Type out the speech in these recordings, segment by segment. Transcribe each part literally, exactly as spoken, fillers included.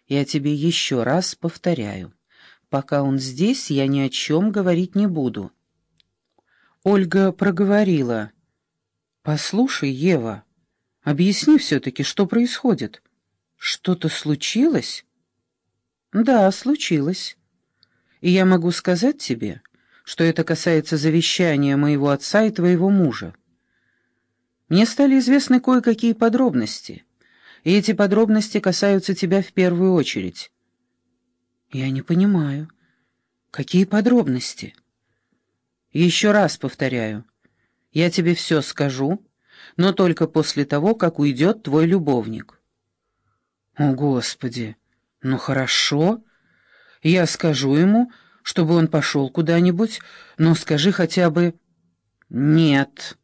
Я тебе еще раз повторяю. Пока он здесь, я ни о чем говорить не буду». Ольга проговорила: «Послушай, Ева, объясни все-таки, что происходит. Что-то случилось?» «Да, случилось. И я могу сказать тебе, что это касается завещания моего отца и твоего мужа. Мне стали известны кое-какие подробности, и эти подробности касаются тебя в первую очередь». «Я не понимаю. Какие подробности?» «Еще раз повторяю, я тебе все скажу, но только после того, как уйдет твой любовник». «О, Господи! Ну хорошо. Я скажу ему, чтобы он пошел куда-нибудь, но скажи хотя бы...» «Нет».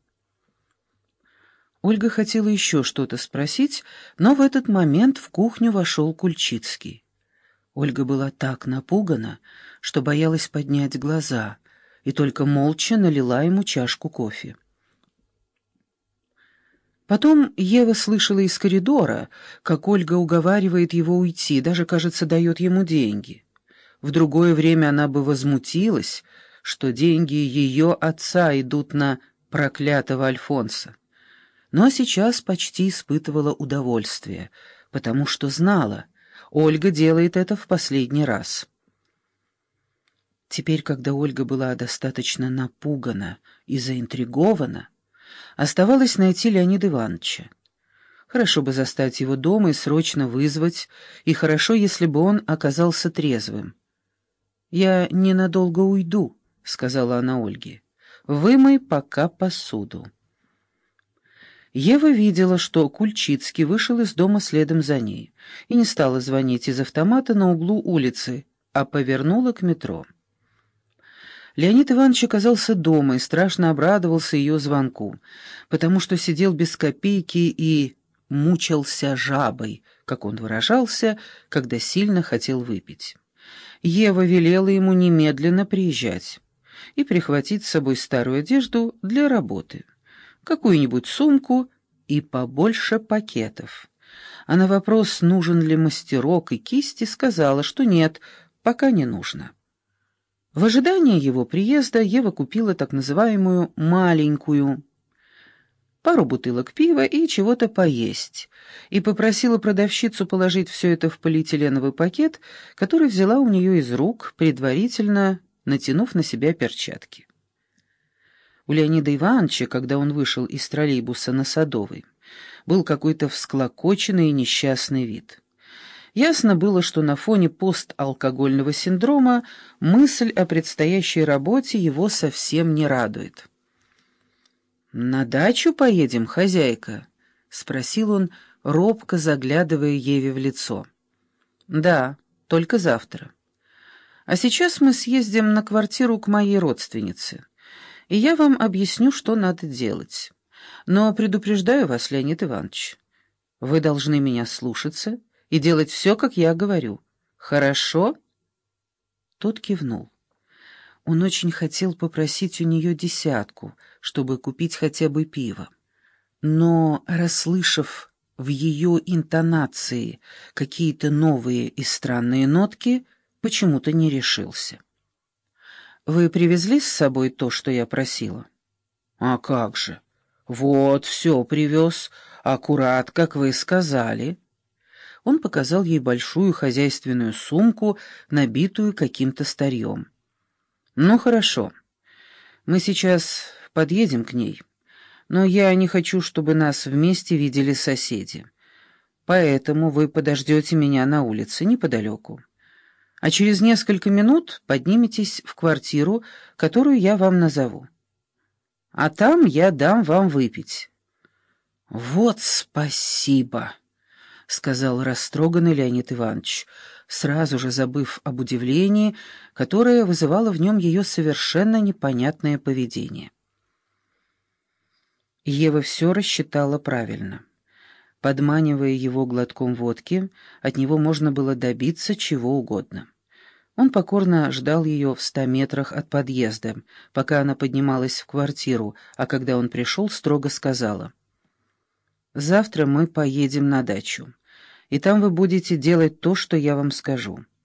Ольга хотела еще что-то спросить, но в этот момент в кухню вошел Кульчицкий. Ольга была так напугана, что боялась поднять глаза, и только молча налила ему чашку кофе. Потом Ева слышала из коридора, как Ольга уговаривает его уйти, даже, кажется, дает ему деньги. В другое время она бы возмутилась, что деньги ее отца идут на проклятого Альфонса. Но сейчас почти испытывала удовольствие, потому что знала, Ольга делает это в последний раз. Теперь, когда Ольга была достаточно напугана и заинтригована, оставалось найти Леонида Ивановича. Хорошо бы застать его дома и срочно вызвать, и хорошо, если бы он оказался трезвым. «Я ненадолго уйду», — сказала она Ольге. «Вымой пока посуду». Ева видела, что Кульчицкий вышел из дома следом за ней, и не стала звонить из автомата на углу улицы, а повернула к метро. Леонид Иванович оказался дома и страшно обрадовался ее звонку, потому что сидел без копейки и мучился жабой, как он выражался, когда сильно хотел выпить. Ева велела ему немедленно приезжать и прихватить с собой старую одежду для работы, какую-нибудь сумку и побольше пакетов. А на вопрос, нужен ли мастерок и кисти, сказала, что нет, пока не нужно. В ожидании его приезда Ева купила так называемую «маленькую» пару бутылок пива и чего-то поесть, и попросила продавщицу положить все это в полиэтиленовый пакет, который взяла у нее из рук, предварительно натянув на себя перчатки. У Леонида Ивановича, когда он вышел из троллейбуса на Садовой, был какой-то всклокоченный и несчастный вид. Ясно было, что на фоне посталкогольного синдрома мысль о предстоящей работе его совсем не радует. «На дачу поедем, хозяйка?» — спросил он, робко заглядывая Еве в лицо. «Да, только завтра. А сейчас мы съездим на квартиру к моей родственнице, и я вам объясню, что надо делать. Но предупреждаю вас, Леонид Иванович, вы должны меня слушаться и делать все, как я говорю. Хорошо?» Тот кивнул. Он очень хотел попросить у нее десятку, чтобы купить хотя бы пиво. Но, расслышав в ее интонации какие-то новые и странные нотки, почему-то не решился. «Вы привезли с собой то, что я просила?» «А как же? Вот, все привез, аккурат, как вы сказали». Он показал ей большую хозяйственную сумку, набитую каким-то старьем. «Ну, хорошо. Мы сейчас подъедем к ней, но я не хочу, чтобы нас вместе видели соседи. Поэтому вы подождете меня на улице, неподалеку. А через несколько минут подниметесь в квартиру, которую я вам назову. А там я дам вам выпить». «Вот спасибо», — сказал растроганный Леонид Иванович, сразу же забыв об удивлении, которое вызывало в нем ее совершенно непонятное поведение. Ева все рассчитала правильно. Подманивая его глотком водки, от него можно было добиться чего угодно. Он покорно ждал ее в ста метрах от подъезда, пока она поднималась в квартиру, а когда он пришел, строго сказала: «Завтра мы поедем на дачу. и там вы будете делать то, что я вам скажу.